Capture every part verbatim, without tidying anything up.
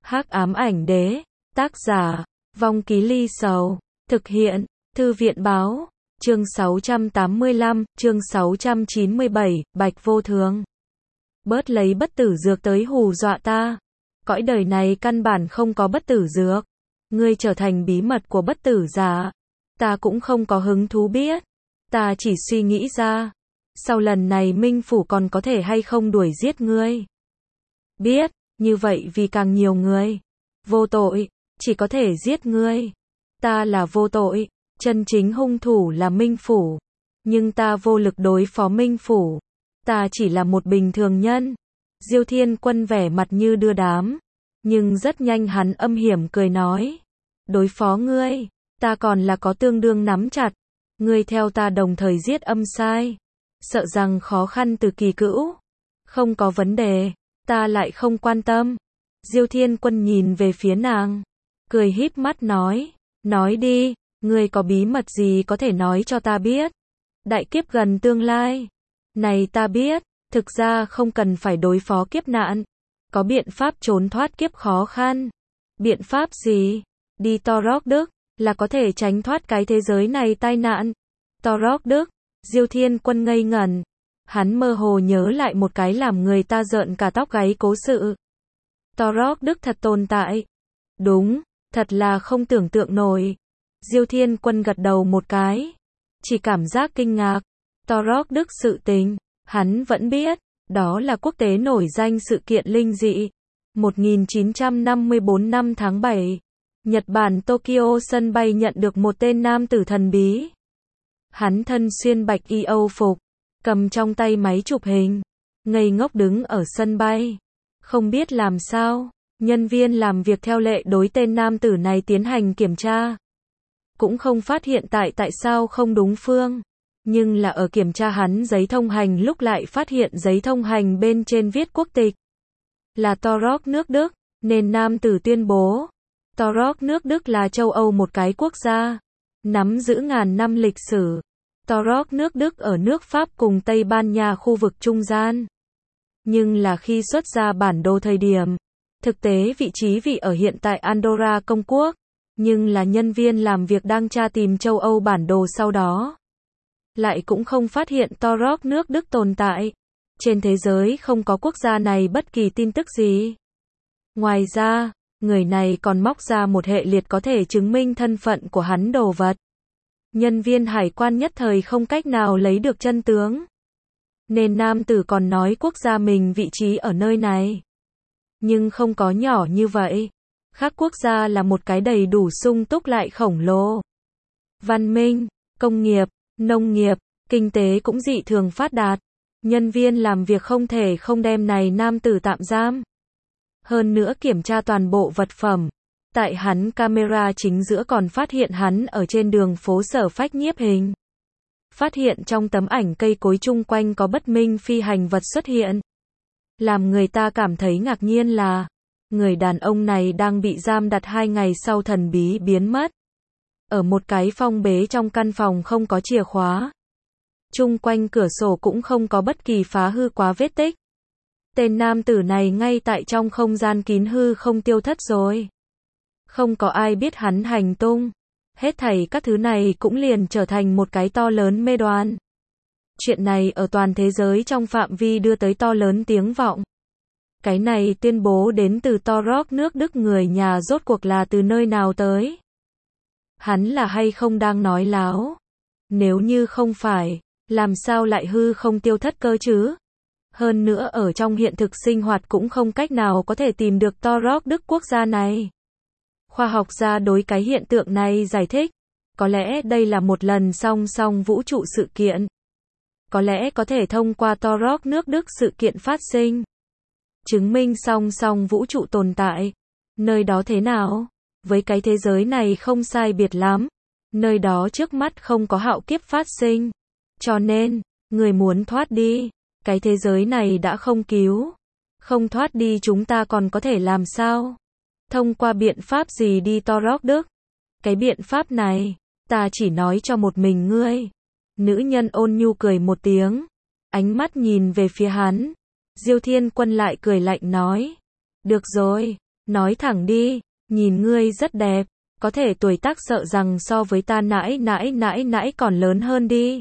Hắc ám ảnh đế, tác giả, Vong Ký Ly Sầu, thực hiện, Thư viện báo, chương sáu trăm tám mươi lăm, chương sáu trăm chín mươi bảy, Bạch Vô Thường. Bớt lấy bất tử dược tới hù dọa ta. Cõi đời này căn bản không có bất tử dược. Ngươi trở thành bí mật của bất tử giả. Ta cũng không có hứng thú biết. Ta chỉ suy nghĩ ra. Sau lần này Minh Phủ còn có thể hay không đuổi giết ngươi. Biết, như vậy vì càng nhiều người. Vô tội, chỉ có thể giết ngươi. Ta là vô tội, chân chính hung thủ là Minh Phủ. Nhưng ta vô lực đối phó Minh Phủ. Ta chỉ là một bình thường nhân. Diêu Thiên Quân vẻ mặt như đưa đám. Nhưng rất nhanh hắn âm hiểm cười nói. Đối phó ngươi, ta còn là có tương đương nắm chặt. Ngươi theo ta đồng thời giết âm sai. Sợ rằng khó khăn từ kỳ cữu. Không có vấn đề, ta lại không quan tâm. Diêu Thiên Quân nhìn về phía nàng. Cười híp mắt nói. Nói đi, ngươi có bí mật gì có thể nói cho ta biết. Đại kiếp gần tương lai. Này ta biết, thực ra không cần phải đối phó kiếp nạn. Có biện pháp trốn thoát kiếp khó khăn. Biện pháp gì? Đi Torok Đức, là có thể tránh thoát cái thế giới này tai nạn. Torok Đức, Diêu Thiên Quân ngây ngẩn. Hắn mơ hồ nhớ lại một cái làm người ta rợn cả tóc gáy cố sự. Torok Đức thật tồn tại. Đúng, thật là không tưởng tượng nổi. Diêu Thiên Quân gật đầu một cái. Chỉ cảm giác kinh ngạc. Torok Đức sự tình, hắn vẫn biết, đó là quốc tế nổi danh sự kiện linh dị. một nghìn chín trăm năm mươi tư năm tháng bảy, Nhật Bản Tokyo sân bay nhận được một tên nam tử thần bí. Hắn thân xuyên bạch y âu phục, cầm trong tay máy chụp hình, ngây ngốc đứng ở sân bay. Không biết làm sao, nhân viên làm việc theo lệ đối tên nam tử này tiến hành kiểm tra. Cũng không phát hiện tại tại sao không đúng phương. Nhưng là ở kiểm tra hắn giấy thông hành lúc lại phát hiện giấy thông hành bên trên viết quốc tịch. Là Torok nước Đức, nên nam tử tuyên bố. Torok nước Đức là châu Âu một cái quốc gia. Nắm giữ ngàn năm lịch sử. Torok nước Đức ở nước Pháp cùng Tây Ban Nha khu vực trung gian. Nhưng là khi xuất ra bản đồ thời điểm. Thực tế vị trí vị ở hiện tại Andorra Công Quốc. Nhưng là nhân viên làm việc đang tra tìm châu Âu bản đồ sau đó. Lại cũng không phát hiện Torok nước Đức tồn tại. Trên thế giới không có quốc gia này bất kỳ tin tức gì. Ngoài ra, người này còn móc ra một hệ liệt có thể chứng minh thân phận của hắn đồ vật. Nhân viên hải quan nhất thời không cách nào lấy được chân tướng. Nên nam tử còn nói quốc gia mình vị trí ở nơi này. Nhưng không có nhỏ như vậy. Khác quốc gia là một cái đầy đủ sung túc lại khổng lồ. Văn minh, công nghiệp, nông nghiệp, kinh tế cũng dị thường phát đạt. Nhân viên làm việc không thể không đem này nam tử tạm giam. Hơn nữa kiểm tra toàn bộ vật phẩm. Tại hắn camera chính giữa còn phát hiện hắn ở trên đường phố Sở Phách nhiếp hình. Phát hiện trong tấm ảnh cây cối chung quanh có bất minh phi hành vật xuất hiện. Làm người ta cảm thấy ngạc nhiên là người đàn ông này đang bị giam đặt hai ngày sau thần bí biến mất. Ở một cái phong bế trong căn phòng không có chìa khóa. Chung quanh cửa sổ cũng không có bất kỳ phá hư quá vết tích. Tên nam tử này ngay tại trong không gian kín hư không tiêu thất rồi. Không có ai biết hắn hành tung. Hết thảy các thứ này cũng liền trở thành một cái to lớn mê đoán. Chuyện này ở toàn thế giới trong phạm vi đưa tới to lớn tiếng vọng. Cái này tuyên bố đến từ Torok nước Đức người nhà rốt cuộc là từ nơi nào tới. Hắn là hay không đang nói láo. Nếu như không phải, làm sao lại hư không tiêu thất cơ chứ? Hơn nữa ở trong hiện thực sinh hoạt cũng không cách nào có thể tìm được Torok Đức quốc gia này. Khoa học gia đối cái hiện tượng này giải thích. Có lẽ đây là một lần song song vũ trụ sự kiện. Có lẽ có thể thông qua Torok nước Đức sự kiện phát sinh. Chứng minh song song vũ trụ tồn tại. Nơi đó thế nào? Với cái thế giới này không sai biệt lắm. Nơi đó trước mắt không có hạo kiếp phát sinh. Cho nên, người muốn thoát đi. Cái thế giới này đã không cứu. Không thoát đi chúng ta còn có thể làm sao? Thông qua biện pháp gì đi Torok Đức? Cái biện pháp này, ta chỉ nói cho một mình ngươi. Nữ nhân ôn nhu cười một tiếng. Ánh mắt nhìn về phía hắn. Diêu Thiên Quân lại cười lạnh nói. Được rồi, Nói thẳng đi, nhìn ngươi rất đẹp, có thể tuổi tác sợ rằng so với ta nãi nãi nãi nãi còn lớn hơn đi.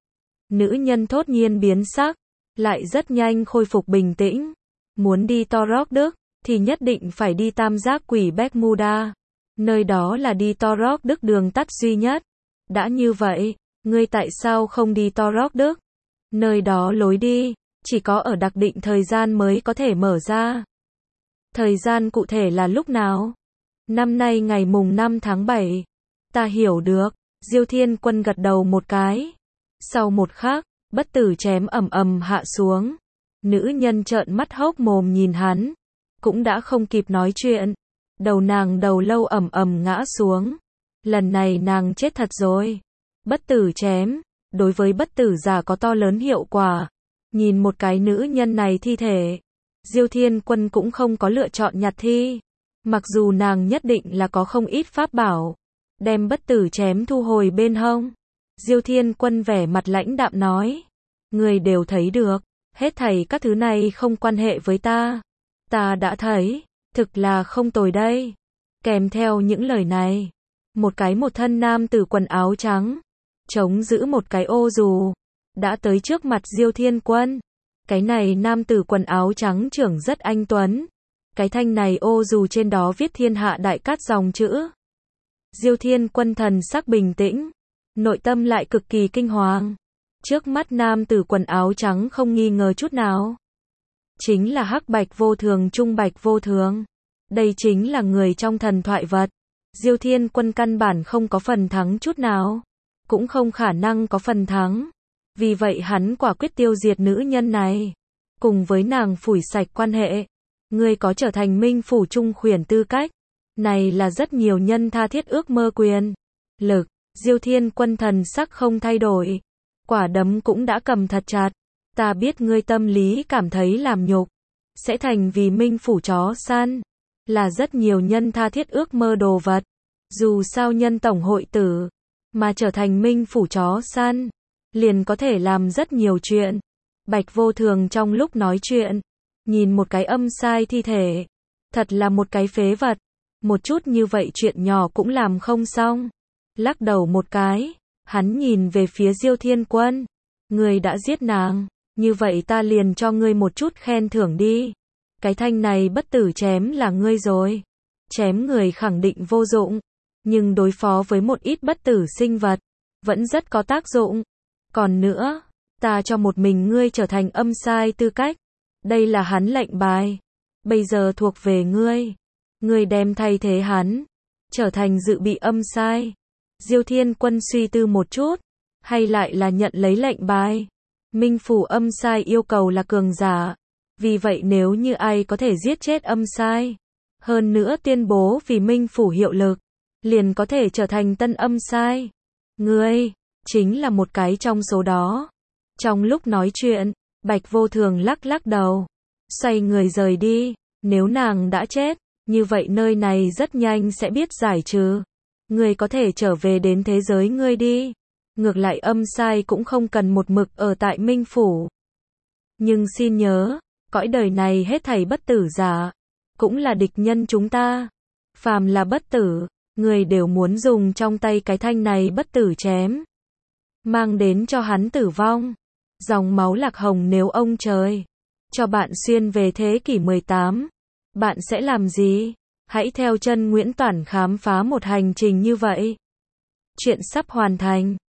Nữ nhân thốt nhiên biến sắc, lại rất nhanh khôi phục bình tĩnh. Muốn đi Torok Đức, thì nhất định phải đi tam giác quỷ Bermuda. Nơi đó là đi Torok Đức đường tắt duy nhất. Đã như vậy, ngươi tại sao không đi Torok Đức? Nơi đó lối đi, chỉ có ở đặc định thời gian mới có thể mở ra. Thời gian cụ thể là lúc nào? Năm nay ngày mùng năm tháng bảy. Ta hiểu được. Diêu Thiên Quân gật đầu một cái. Sau một khắc, bất tử chém ầm ầm hạ xuống. Nữ nhân trợn mắt hốc mồm nhìn hắn, cũng đã không kịp nói chuyện. Đầu nàng đầu lâu ầm ầm ngã xuống. Lần này nàng chết thật rồi. Bất tử chém, đối với bất tử giả có to lớn hiệu quả. Nhìn một cái nữ nhân này thi thể, Diêu Thiên Quân cũng không có lựa chọn nhặt thi. Mặc dù nàng nhất định là có không ít pháp bảo, đem bất tử chém thu hồi bên hông. Diêu Thiên Quân vẻ mặt lãnh đạm nói, người đều thấy được, hết thảy các thứ này không quan hệ với ta. Ta đã thấy, thực là không tồi đây. Kèm theo những lời này, một cái một thân nam tử quần áo trắng, chống giữ một cái ô dù, đã tới trước mặt Diêu Thiên Quân. Cái này nam tử quần áo trắng trưởng rất anh tuấn. Cái thanh này ô dù trên đó viết thiên hạ đại cát dòng chữ. Diêu Thiên Quân thần sắc bình tĩnh, nội tâm lại cực kỳ kinh hoàng. Trước mắt nam tử quần áo trắng không nghi ngờ chút nào. Chính là hắc bạch vô thường trung bạch vô thường. Đây chính là người trong thần thoại vật. Diêu Thiên Quân căn bản không có phần thắng chút nào. Cũng không khả năng có phần thắng. Vì vậy hắn quả quyết tiêu diệt nữ nhân này. Cùng với nàng phủi sạch quan hệ. Ngươi có trở thành minh phủ trung khuyển tư cách. Này là rất nhiều nhân tha thiết ước mơ quyền. Lực, Diêu Thiên Quân thần sắc không thay đổi. Quả đấm cũng đã cầm thật chặt. Ta biết ngươi tâm lý cảm thấy làm nhục. Sẽ thành vì minh phủ chó săn. Là rất nhiều nhân tha thiết ước mơ đồ vật. Dù sao nhân tổng hội tử. Mà trở thành minh phủ chó săn. Liền có thể làm rất nhiều chuyện. Bạch vô thường trong lúc nói chuyện. Nhìn một cái âm sai thi thể. Thật là một cái phế vật. Một chút như vậy chuyện nhỏ cũng làm không xong. Lắc đầu một cái. Hắn nhìn về phía Diêu Thiên Quân. Ngươi đã giết nàng. Như vậy ta liền cho ngươi một chút khen thưởng đi. Cái thanh này bất tử chém là ngươi rồi. Chém người khẳng định vô dụng. Nhưng đối phó với một ít bất tử sinh vật. Vẫn rất có tác dụng. Còn nữa. Ta cho một mình ngươi trở thành âm sai tư cách. Đây là hắn lệnh bài. Bây giờ thuộc về ngươi. Ngươi đem thay thế hắn. Trở thành dự bị âm sai. Diêu Thiên Quân suy tư một chút. Hay lại là nhận lấy lệnh bài. Minh phủ âm sai yêu cầu là cường giả. Vì vậy nếu như ai có thể giết chết âm sai. Hơn nữa tuyên bố vì minh phủ hiệu lực. Liền có thể trở thành tân âm sai. Ngươi. Chính là một cái trong số đó. Trong lúc nói chuyện. Bạch vô thường lắc lắc đầu. Xoay người rời đi. Nếu nàng đã chết. Như vậy nơi này rất nhanh sẽ biết giải trừ. Ngươi có thể trở về đến thế giới ngươi đi. Ngược lại âm sai cũng không cần một mực ở tại minh phủ. Nhưng xin nhớ. Cõi đời này hết thảy bất tử giả. Cũng là địch nhân chúng ta. Phàm là bất tử. Người đều muốn dùng trong tay cái thanh này bất tử chém. Mang đến cho hắn tử vong. Dòng máu lạc hồng nếu ông trời. Cho bạn xuyên về thế kỷ mười tám. Bạn sẽ làm gì? Hãy theo chân Nguyễn Toản khám phá một hành trình như vậy. Chuyện sắp hoàn thành.